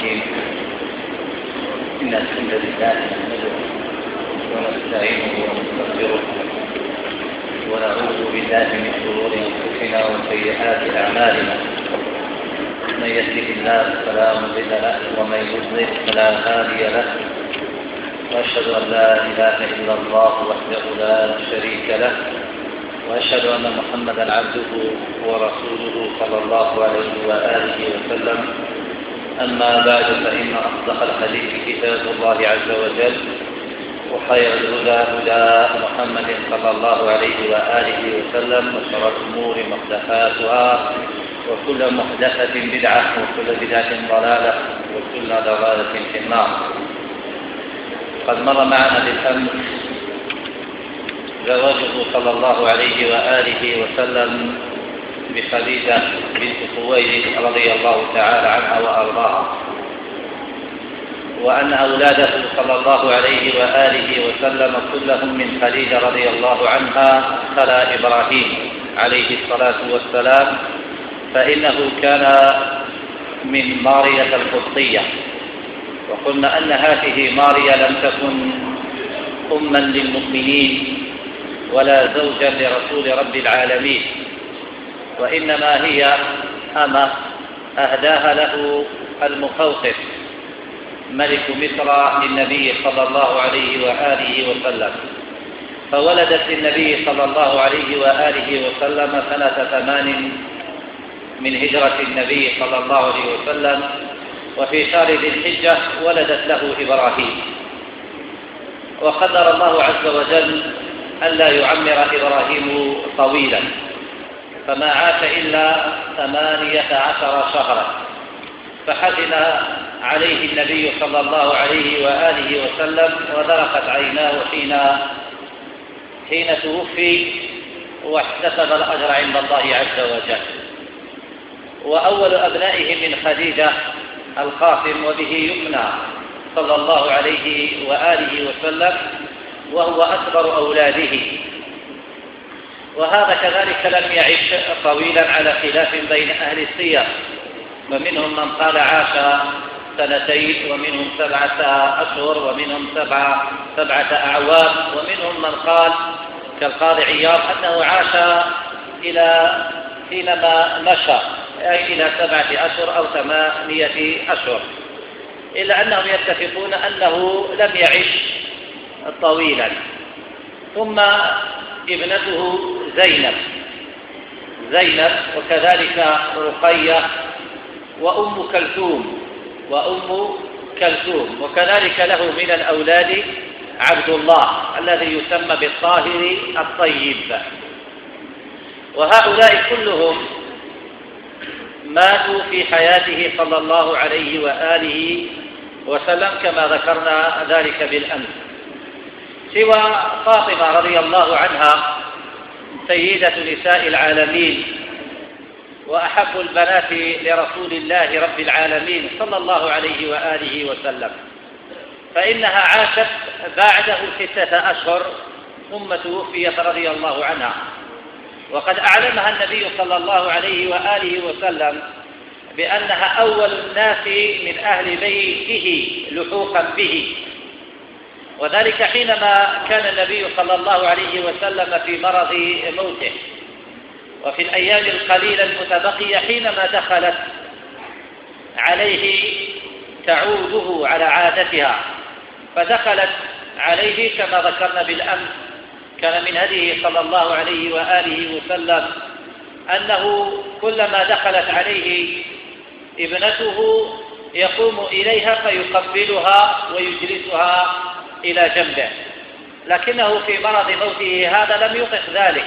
الرحيم. إن الحمد لله نحمده ونستعينه ونستغفره ونعوذ بالله من شرور أنفسنا وسيئات أعمالنا. من يهده الله فلا مضل له ومن يضلل فلا هادي له، وأشهد أن لا إله إلا الله وحده لا شريك له، وأشهد أن محمدا عبده ورسوله صلى الله عليه وآله وسلم. أما بعد، فإن أصدق الحديث كتاب الله عز وجل، وخير الهدى هدى محمد صلى الله عليه وآله وسلم، وشر الأمور محدثاتها، وكل محدثة بدعة، وكل بدعة ضلالة، وكل ضلالة في النار. قد مر معنا بالأمس زواجه صلى الله عليه وآله وسلم بخديجة بنت خويلد رضي الله تعالى عنها وأرضاها، وأن أولاده صلى الله عليه وآله وسلم كلهم من خديجة رضي الله عنها خلا إبراهيم عليه الصلاة والسلام، فإنه كان من مارية القبطية. وقلنا أن هذه ماريا لم تكن أما للمؤمنين ولا زوجا لرسول رب العالمين، وإنما هي أمة أهداها له المقوقس ملك مصر للنبي صلى الله عليه وآله وسلم، فولدت النبي صلى الله عليه وآله وسلم سنة 8 من هجرة النبي صلى الله عليه وسلم، وفي شهر ذي الحجة ولدت له إبراهيم. وقدر الله عز وجل ألا يعمر إبراهيم طويلا، فما عاش إلا 18 شهرا، فحزن عليه النبي صلى الله عليه وآله وسلم، وذرفت عيناه حين توفي، واحتسب الأجر عند الله عز وجل. وأول أبنائه من خديجة القاسم، وبه يمنى صلى الله عليه وآله وسلم، وهو أكبر أولاده. وهذا كذلك لم يعش طويلا على خلاف بين أهل السير، ومنهم من قال عاش 2 ومنهم 7 أشهر، ومنهم 7 أعوام، ومنهم من قال كالقاضي عياض أنه عاش إلى حينما مشى، أي إلى 7 أشهر أو 8 أشهر، إلا أنهم يتفقون أنه لم يعش طويلا. ثم ابنته زينب، وكذلك رقية، وأم كلثوم، وكذلك له من الأولاد عبد الله الذي يسمى بالطاهر الطيب. وهؤلاء كلهم ماتوا في حياته صلى الله عليه وآله وسلم، كما ذكرنا ذلك بالأمس، سوى فاطمة رضي الله عنها سيدة نساء العالمين وأحب البنات لرسول الله رب العالمين صلى الله عليه وآله وسلم، فإنها عاشت بعده 6 أشهر ثم توفيت رضي الله عنها. وقد أعلمها النبي صلى الله عليه وآله وسلم بأنها أول الناس من أهل بيته لحوقا به، وذلك حينما كان النبي صلى الله عليه وسلم في مرض موته، وفي الأيام القليلة المتبقية حينما دخلت عليه تعوده على عادتها، فدخلت عليه كما ذكرنا بالأمس. كان من هديه صلى الله عليه وآله وسلم أنه كلما دخلت عليه ابنته يقوم إليها فيقبلها ويجلسها إلى جنبه، لكنه في مرض موته هذا لم يطق ذلك،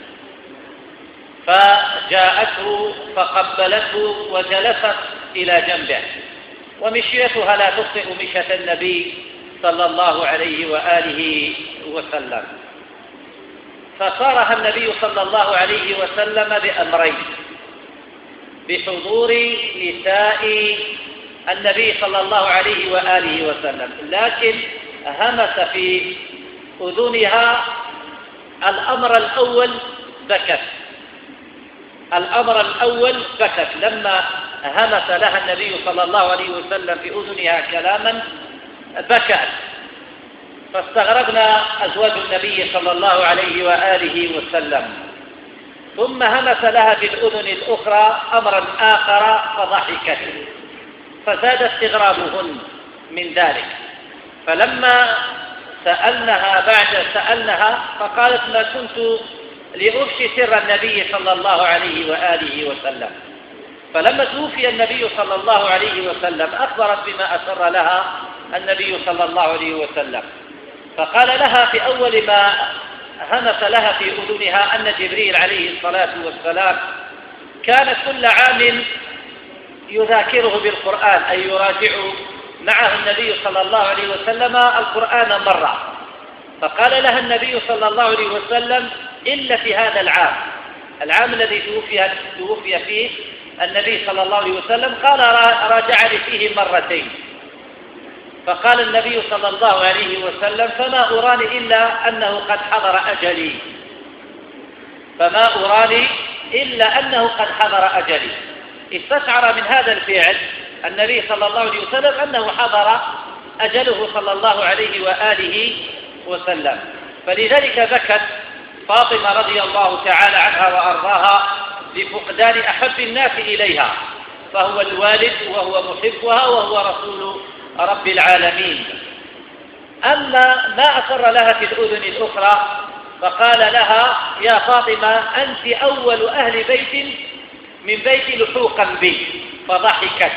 فجاءته فقبلته وجلست إلى جنبه، ومشيتها لا تخطئ مشية النبي صلى الله عليه وآله وسلم. فصارها النبي صلى الله عليه وسلم بأمرين: بحضور نساء النبي صلى الله عليه وآله وسلم، لكن همس في أذنها الأمر الأول بكت لما همس لها النبي صلى الله عليه وسلم في أذنها كلاما بكت، فاستغربنا أزواج النبي صلى الله عليه وآله وسلم. ثم همس لها في الأذن الأخرى أمرا آخر فضحكت، فزاد استغرابهن من ذلك. فلما سألنها فقالت: ما كنت لأفشي سر النبي صلى الله عليه وآله وسلم. فلما توفي النبي صلى الله عليه وسلم أخبرت بما أسر لها النبي صلى الله عليه وسلم، فقال لها في أول ما همس لها في أذنها أن جبريل عليه الصلاة والسلام كان كل عام يذاكره بالقرآن، أي يراجع معه النبي صلى الله عليه وسلم القرآن مرة. فقال لها النبي صلى الله عليه وسلم: إلا في هذا العام الذي توفي فيه النبي صلى الله عليه وسلم، قال: راجعني فيه مرتين. فقال النبي صلى الله عليه وسلم: فما أراني إلا أنه قد حضر أجلي، استشعر من هذا الفعل النبي صلى الله عليه وسلم أنه حضر أجله صلى الله عليه وآله وسلم. فلذلك بكت فاطمة رضي الله تعالى عنها وأرضاها لفقدان أحب الناس إليها، فهو الوالد وهو محبها وهو رسول رب العالمين. أما ما أسر لها في الأذن الأخرى فقال لها: يا فاطمة، أنت أول أهل بيت من بيت لحوقا بي. فضحكت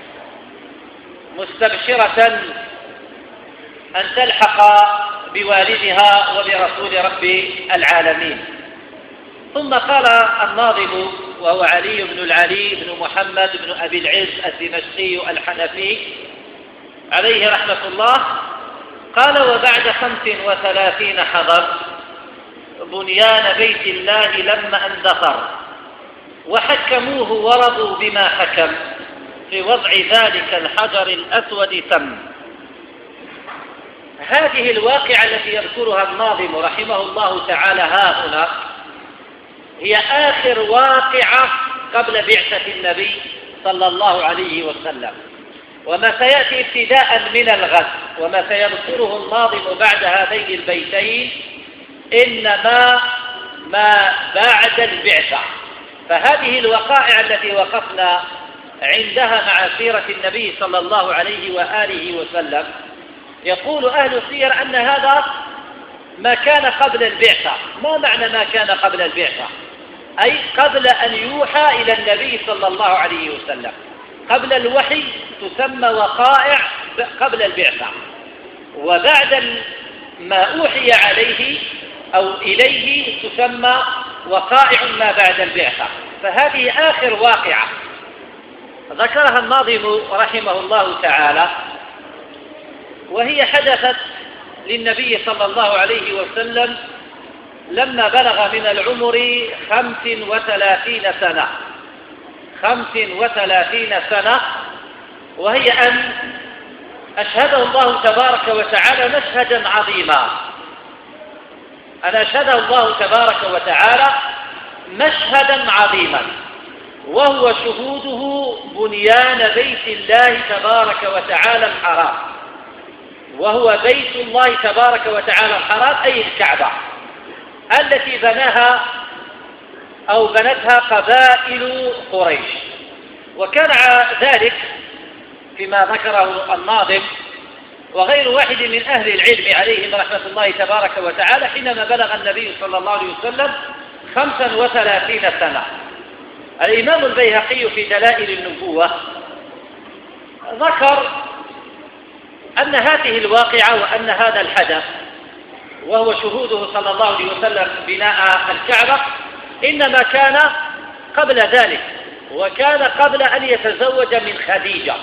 مستبشرة أن تلحق بوالدها وبرسول رب العالمين. ثم قال الناظم، وهو علي بن العلي بن محمد بن أبي العز الدمشقي الحنفي عليه رحمة الله، قال: وبعد 35 حضر بنيان بيت الله لما اندثر، وحكموه ورضوا بما حكم، في وضع ذلك الحجر الأسود تم. هذه الواقعة التي يذكرها الناظم رحمه الله تعالى ها هنا هي آخر واقعة قبل بعثة النبي صلى الله عليه وسلم، وما سيأتي ابتداء من الغد وما سيذكره الناظم بعد هذين البيتين إنما ما بعد البعثة. فهذه الوقائع التي وقفنا عندها مع سيرة النبي صلى الله عليه وآله وسلم، يقول أهل السير أن هذا ما كان قبل البعثة. ما معنى ما كان قبل البعثة؟ أي قبل أن يوحى إلى النبي صلى الله عليه وسلم. قبل الوحي تسمى وقائع قبل البعثة، وبعد ما أوحي عليه أو إليه تسمى وقائع ما بعد البعثة. فهذه آخر واقعة ذكرها الناظم رحمه الله تعالى، وهي حدثت للنبي صلى الله عليه وسلم لما بلغ من العمر 35 سنة. 35 سنة، وهي أن أشهده الله تبارك وتعالى مشهدا عظيما. أن أشهده الله تبارك وتعالى مشهدا عظيما، وهو شهوده بنيان بيت الله تبارك وتعالى الحرام، وهو بيت الله تبارك وتعالى الحرام أي الكعبة التي بناها أو بنتها قبائل قريش. وكان ذلك فيما ذكره الناظم وغير واحد من أهل العلم عليهم رحمة الله تبارك وتعالى حينما بلغ النبي صلى الله عليه وسلم 35 سنة. الإمام البيهقي في دلائل النبوة ذكر أن هذه الواقعة وأن هذا الحدث وهو شهوده صلى الله عليه وسلم بناء الكعبة إنما كان قبل ذلك، وكان قبل أن يتزوج من خديجة.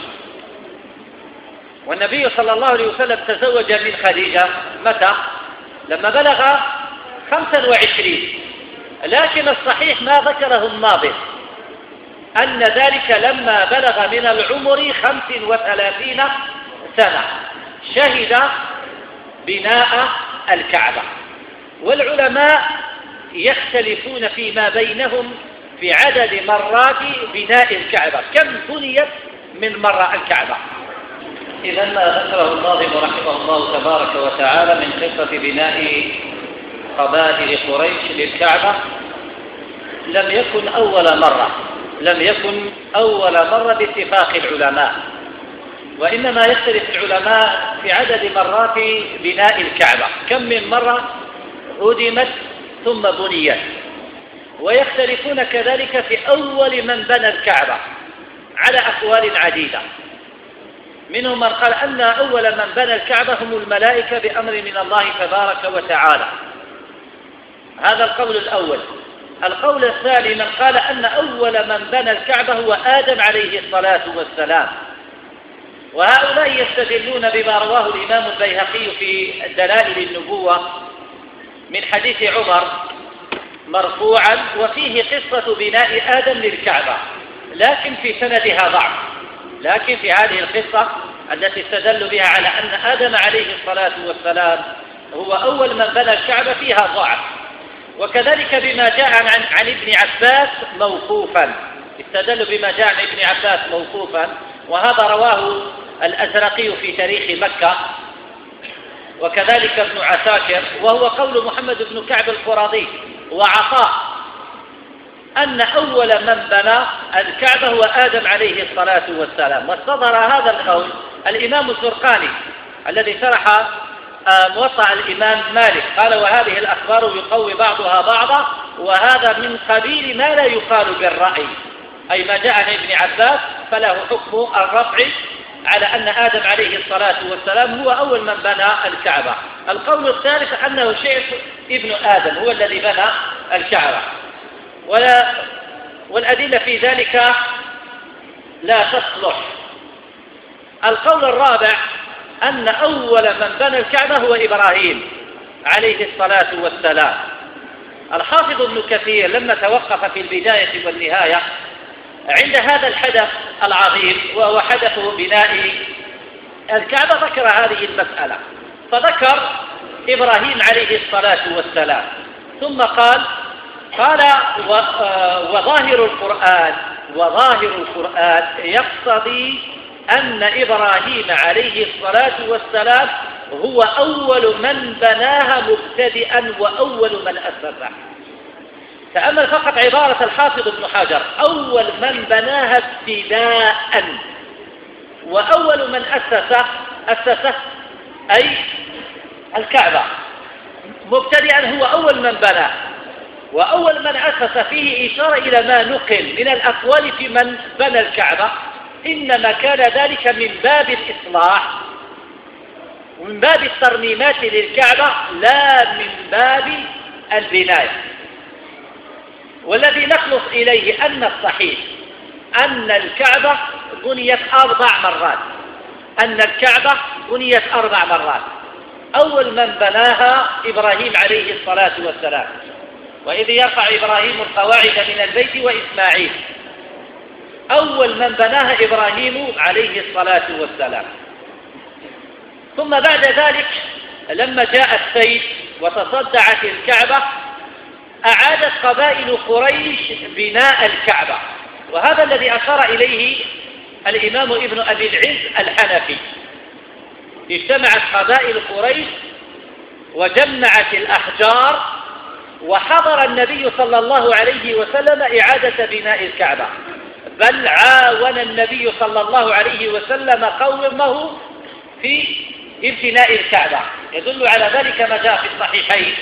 والنبي صلى الله عليه وسلم تزوج من خديجة متى؟ لما بلغ 25. لكن الصحيح ما ذكره الناظم أن ذلك لما بلغ من العمر 35 سنة شهد بناء الكعبة. والعلماء يختلفون فيما بينهم في عدد مرات بناء الكعبة. كم بنيت من مرة الكعبة؟ إذا ما ذكره الناظم رحمه الله تبارك وتعالى من قصة بناء قبائل قريش للكعبة لم يكن أول مرة باتفاق العلماء، وإنما يختلف العلماء في عدد مرات بناء الكعبة، كم من مرة هدمت ثم بنيت، ويختلفون كذلك في أول من بنى الكعبة على أقوال عديدة. منهم من قال أن أول من بنى الكعبة هم الملائكة بأمر من الله تبارك وتعالى، هذا القول الأول. القول الثاني من قال أن أول من بنى الكعبة هو آدم عليه الصلاة والسلام، وهؤلاء يستدلون بما رواه الإمام البيهقي في دلائل النبوة من حديث عمر مرفوعا وفيه قصة بناء آدم للكعبة، لكن في سندها ضعف. لكن في هذه القصة التي استدلوا بها على أن آدم عليه الصلاة والسلام هو أول من بنى الكعبة فيها ضعف. وكذلك بما جاء عن ابن عباس موقوفا، استدلوا بما جاء عن ابن عباس موقوفا، وهذا رواه الأزرقي في تاريخ مكة، وكذلك ابن عساكر، وهو قول محمد بن كعب القرظي وعطاء أن أول من بنى الكعبة هو آدم عليه الصلاة والسلام. واستظهر هذا القول الإمام الزرقاني الذي شرح موطأ الإمام مالك، قال وهذه الأخبار يقوي بعضها بعضا، وهذا من قبيل ما لا يقال بالرأي، أي ما جاء عن ابن عباس فله حكم الرفع على أن آدم عليه الصلاة والسلام هو أول من بنى الكعبة. القول الثالث أنه شيخ ابن آدم هو الذي بنى الكعبة، والأدلة في ذلك لا تصلح. القول الرابع أن أول من بنى الكعبة هو إبراهيم عليه الصلاة والسلام. الحافظ ابن كثير لما توقف في البداية والنهاية عند هذا الحدث العظيم وهو حدث بناء الكعبة ذكر هذه المسألة، فذكر إبراهيم عليه الصلاة والسلام، ثم قال وظاهر القرآن يقتضي أن إبراهيم عليه الصلاة والسلام هو أول من بناها مبتدئا وأول من أسسها. تأمل فقط عبارة الحافظ ابن حجر، أول من بناها ابتداء، وأول من أسسه أي الكعبة مبتدئا هو أول من بناه، وأول من أسس فيه إشارة إلى ما نقل من الأقوال في من بنى الكعبة، إنما كان ذلك من باب الإصلاح ومن باب الترميمات للكعبة لا من باب البناية. والذي نخلص إليه أن الصحيح أن الكعبة بنيت 4 مرات، أول من بناها إبراهيم عليه الصلاة والسلام، وإذ يرفع إبراهيم القواعد من البيت وإسماعيل، أول من بناها إبراهيم عليه الصلاة والسلام. ثم بعد ذلك لما جاء السيف وتصدعت الكعبة أعادت قبائل قريش بناء الكعبة، وهذا الذي أشار إليه الإمام ابن أبي العز الحنفي. اجتمعت قبائل قريش وجمعت الأحجار، وحضر النبي صلى الله عليه وسلم إعادة بناء الكعبة، بل عاون النبي صلى الله عليه وسلم قومه في ابتناء الكعبة. يدل على ذلك ما جاء في الصحيحين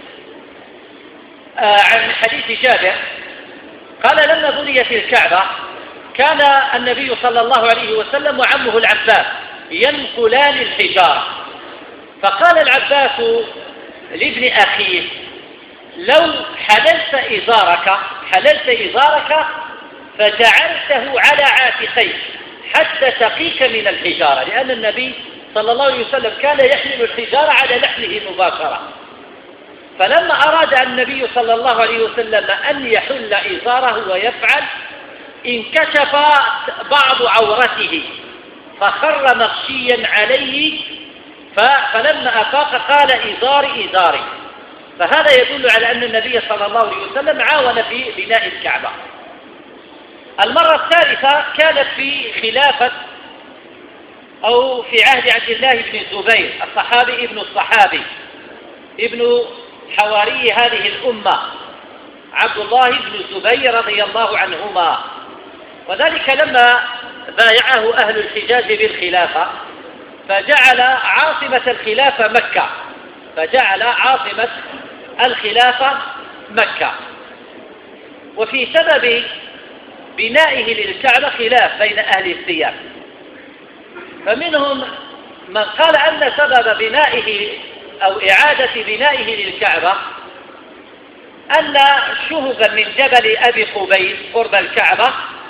عن حديث جابر قال لما بنيت الكعبة كان النبي صلى الله عليه وسلم وعمه العباس ينقلان الحجارة، فقال العباس لابن أخيه لو حللت إزارك فجعلته على عاتقيك حتى تقيك من الحجارة، لأن النبي صلى الله عليه وسلم كان يحمل الحجارة على نحله مباشرة. فلما أراد النبي صلى الله عليه وسلم أن يحل إزاره ويفعل انكشف بعض عورته فخر مغشيا عليه، فلما أفاق قال إزاري. فهذا يدل على أن النبي صلى الله عليه وسلم عاون في بناء الكعبة. المرة الثالثة كانت في خلافة أو في عهد عبد الله بن الزبير الصحابي ابن الصحابي ابن حواري هذه الأمة عبد الله بن الزبير رضي الله عنهما. وذلك لما بايعه أهل الحجاز بالخلافة فجعل عاصمة الخلافة مكة، فجعل عاصمة الخلافة مكة. وفي سبب بنائه للكعبة خلاف بين أهل السياق، فمنهم من قال أن سبب بنائه أو إعادة بنائه للكعبة أن شهبا من جبل أبي قبيس قرب الكعبة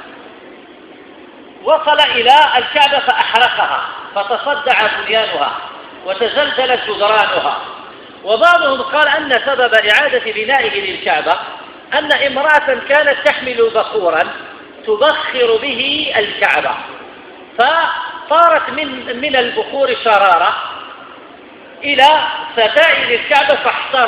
وصل إلى الكعبة فأحرقها فتصدع بنيانها وتزلزل جدرانها. وبعضهم قال أن سبب إعادة بنائه للكعبة أن امرأة كانت تحمل بخورا تبخر به الكعبة فطارت من البخور شرارة إلى ستائر الكعبة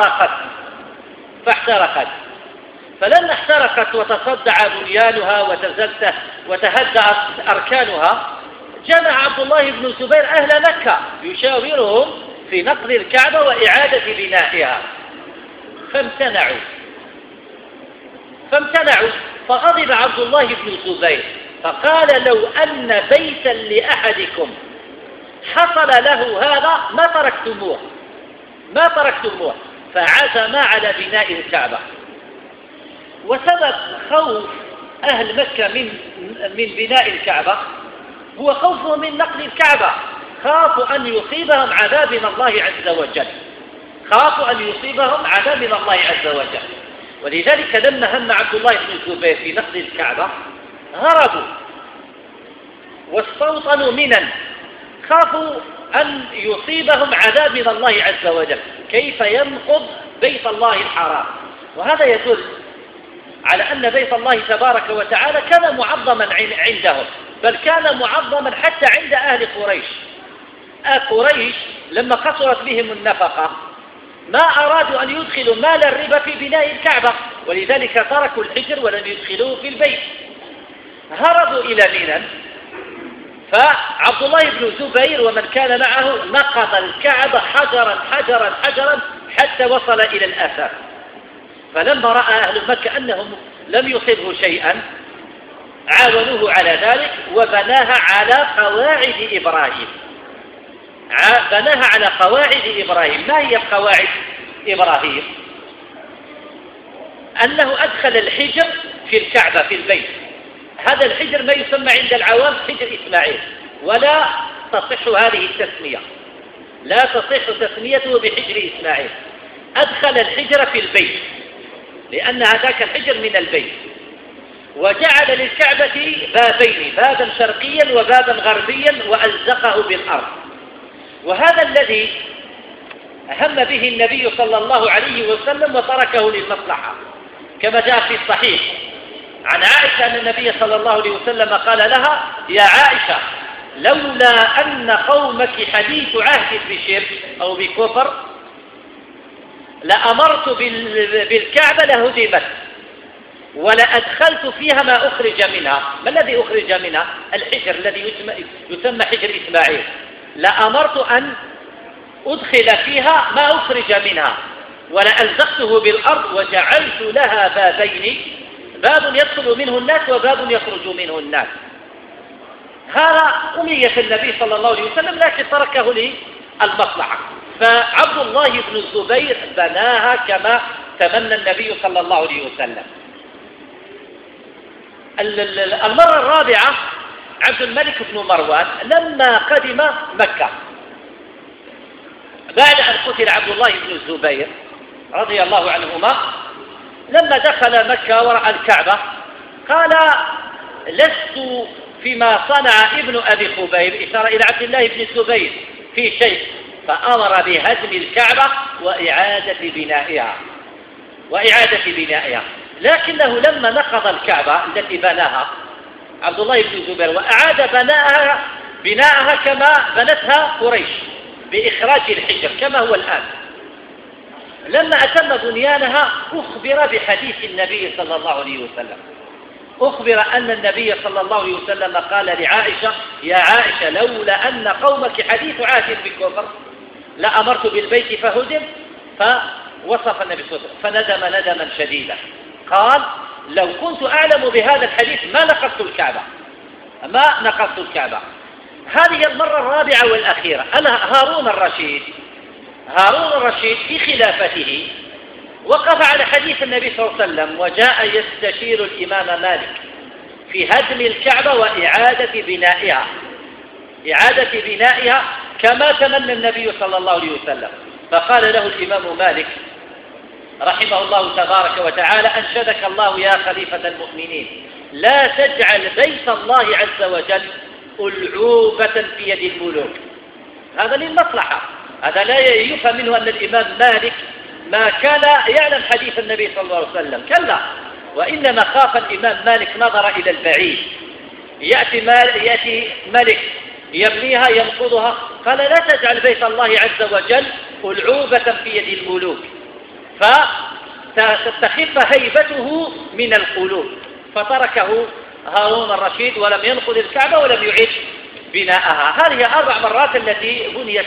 فاحترقت. فلما احترقت وتصدع بنيانها وتهدأت أركانها جمع عبد الله بن الزبير أهل مكة يشاورهم في نقل الكعبة وإعادة بنائها فامتنعوا فغضب عبد الله بن الزبير فقال لو أن بيتا لأحدكم حصل له هذا ما تركتموه فعزم على بناء الكعبة. وسبب خوف أهل مكة من بناء الكعبة هو خوفهم من نقل الكعبة، خافوا أن يصيبهم عذاب من الله عز وجل. ولذلك لما هم عبد الله بن الزبير في نقل الكعبة هربوا واستوطنوا منا، خافوا أن يصيبهم عذاب من الله عز وجل، كيف ينقض بيت الله الحرام. وهذا يدل على أن بيت الله تبارك وتعالى كان معظما عندهم، بل كان معظما حتى عند أهل قريش. قريش لما قصرت بهم النفقة ما أرادوا أن يدخلوا مال الربا في بناء الكعبة، ولذلك تركوا الحجر ولم يدخلوه في البيت، هربوا إلى منى. فعبد الله بن الزبير ومن كان معه نقض الكعبة حجرا حتى وصل إلى الآفاق. فلما رأى أهل مكة أنهم لم يصبه شيئا عاونوه على ذلك وبناها على قواعد إبراهيم. ما هي قواعد إبراهيم؟ أنه أدخل الحجر في الكعبة في البيت. هذا الحجر ما يسمى عند العوام حجر إسماعيل، ولا تصح هذه التسمية، لا تصح تسميته بحجر إسماعيل. أدخل الحجر في البيت لأن هذاك الحجر من البيت، وجعل للكعبة بابين، بابا شرقيا وبابا غربيا، وألزقه بالأرض. وهذا الذي هم به النبي صلى الله عليه وسلم وتركه للمصلحة، كما جاء في الصحيح عن عائشة أن النبي صلى الله عليه وسلم قال لها: يا عائشة، لولا أن قومك حديث عهد بشرك أو بكفر لأمرت بالكعبة لهدمت ولأدخلت فيها ما أخرج منها. ما الذي أخرج منها؟ الحجر الذي يسمى حجر إسماعيل. لأمرت أن أدخل فيها ما أخرج منها ولألزقته بالأرض وجعلت لها بابين، باب يدخل منه الناس وباب يخرج منه الناس. هذا أمنية النبي صلى الله عليه وسلم، لكن تركه للمصلحة. فعبد الله بن الزبير بناها كما تمنى النبي صلى الله عليه وسلم. المرة الرابعة عبد الملك بن مروان لما قدم مكة بعد أن قتل عبد الله بن الزبير رضي الله عنهما، لما دخل مكة ورأى الكعبة قال: لست فيما صنع ابن أبي قبيب، إشارة إلى عبد الله بن الزبير، في شيء، فأمر بهدم الكعبة وإعادة بنائها. لكنه لما نقض الكعبة التي بناها عبد الله بن الزبير وأعاد بناءها كما بنتها قريش بإخراج الحجر كما هو الآن، لما أتم بنيانها أخبر بحديث النبي صلى الله عليه وسلم، أخبر أن النبي صلى الله عليه وسلم قال لعائشة: يا عائشة، لولا أن قومك حديث عهد بالكفر لأمرت بالبيت فهدم. فوصف النبي صلى الله عليه وسلم فندم ندما شديدا، قال: لو كنت أعلم بهذا الحديث ما نقضت الكعبة. هذه المرة الرابعة والأخيرة. هارون الرشيد في خلافته وقف على حديث النبي صلى الله عليه وسلم، وجاء يستشير الإمام مالك في هدم الكعبة وإعادة بنائها كما تمنى النبي صلى الله عليه وسلم. فقال له الإمام مالك رحمه الله تبارك وتعالى: أنشدك الله يا خليفة المؤمنين، لا تجعل بيت الله عز وجل ألعوبة في يد الملوك. هذا للمصلحة، هذا لا يفهم منه أن الإمام مالك ما كان يعلم حديث النبي صلى الله عليه وسلم، كلا، وإنما خاف الإمام مالك نظر إلى البعيد. يأتي ملك يبنيها ينقضها، قال: لا تجعل بيت الله عز وجل ألعوبة في يد الملوك فتستخف هيبته من القلوب. فتركه هارون الرشيد ولم ينقض الكعبة ولم يعيد بناءها. هذه 4 مرات التي بنيت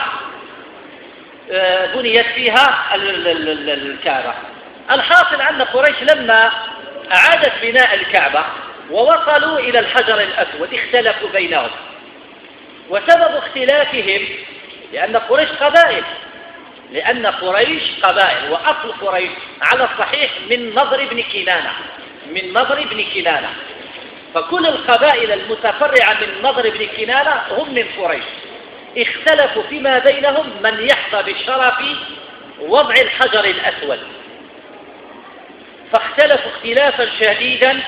فيها الكعبة. الحاصل أن قريش لما أعادت بناء الكعبة ووصلوا إلى الحجر الأسود اختلفوا بينهم، وسبب اختلافهم لأن قريش قبائل، وأصل قريش على الصحيح من نضر بن كنانة، فكل القبائل المتفرعة من نضر بن كنانة هم من قريش. اختلفوا فيما بينهم من يحظى بالشرف وضع الحجر الأسود، فاختلفوا اختلافا شديدا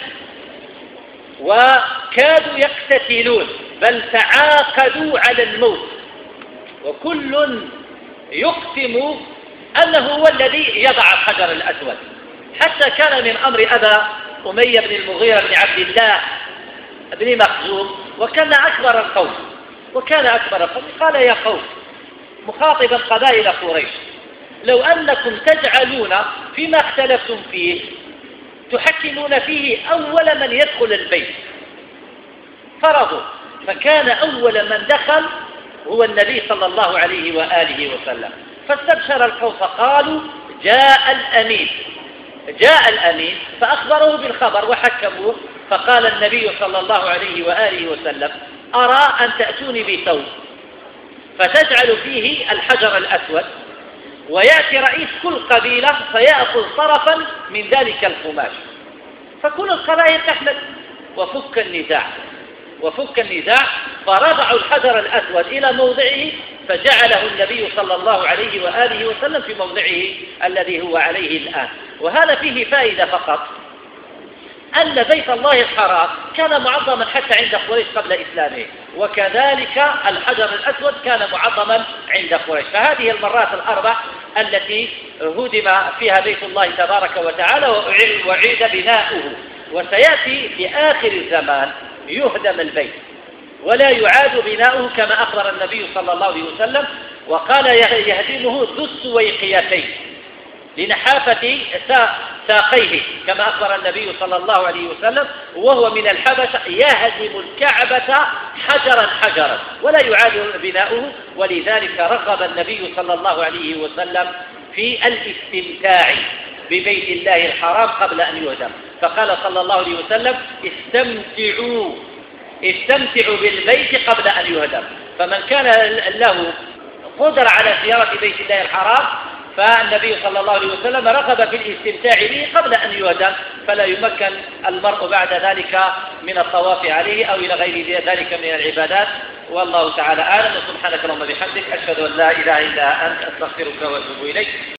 وكادوا يقتتلون، بل تعاقدوا على الموت، وكل يقسم أنه هو الذي يضع الحجر الأسود، حتى كان من أمر أبا أمية بن المغيرة بن عبد الله بن مخزوم، وكان أكبر القوم، قال: يا قوم، مخاطبا قبائل قريش، لو أنكم تجعلون فيما اختلفتم فيه تحكمون فيه أول من يدخل البيت. فرضوا، فكان أول من دخل هو النبي صلى الله عليه وآله وسلم. فاستبشر القوم فقالوا: جاء الأمين، فأخبروه بالخبر وحكموه. فقال النبي صلى الله عليه وآله وسلم: أرى أن تأتوني بثوب فتجعل فيه الحجر الأسود، ويأتي رئيس كل قبيلة فيأخذ طرفا من ذلك القماش، فكل القبائل تحمل، وفك النزاع، فرفعوا الحجر الأسود إلى موضعه، فجعله النبي صلى الله عليه وآله وسلم في موضعه الذي هو عليه الآن. وهذا فيه فائدة فقط، أن بيت الله الحرام كان معظما حتى عند قريش قبل إسلامه، وكذلك الحجر الأسود كان معظما عند قريش. فهذه المرات ال4 التي هدم فيها بيت الله تبارك وتعالى وأعيد بناؤه، وسيأتي في آخر الزمان يهدم البيت ولا يعاد بناؤه كما أخبر النبي صلى الله عليه وسلم، وقال: يهدمه ذو السويقيتين لنحافة ساقيه كما أخبر النبي صلى الله عليه وسلم، وهو من الحبشة، يهدم الكعبة حجرا ولا يعاد بناؤه. ولذلك رغب النبي صلى الله عليه وسلم في الاستمتاع ببيت الله الحرام قبل أن يهدم، فقال صلى الله عليه وسلم: استمتعوا بالبيت قبل أن يهدم. فمن كان له قدرة على زيارة بيت الله الحرام فالنبي صلى الله عليه وسلم رغب في الاستمتاع به قبل أن يهدم، فلا يمكن المرء بعد ذلك من الطواف عليه أو إلى غير ذلك من العبادات. والله تعالى أعلم. وسبحانك اللهم وبحمدك، أشهد أن لا إله إلا أنت، أستغفرك وأتوب إليك.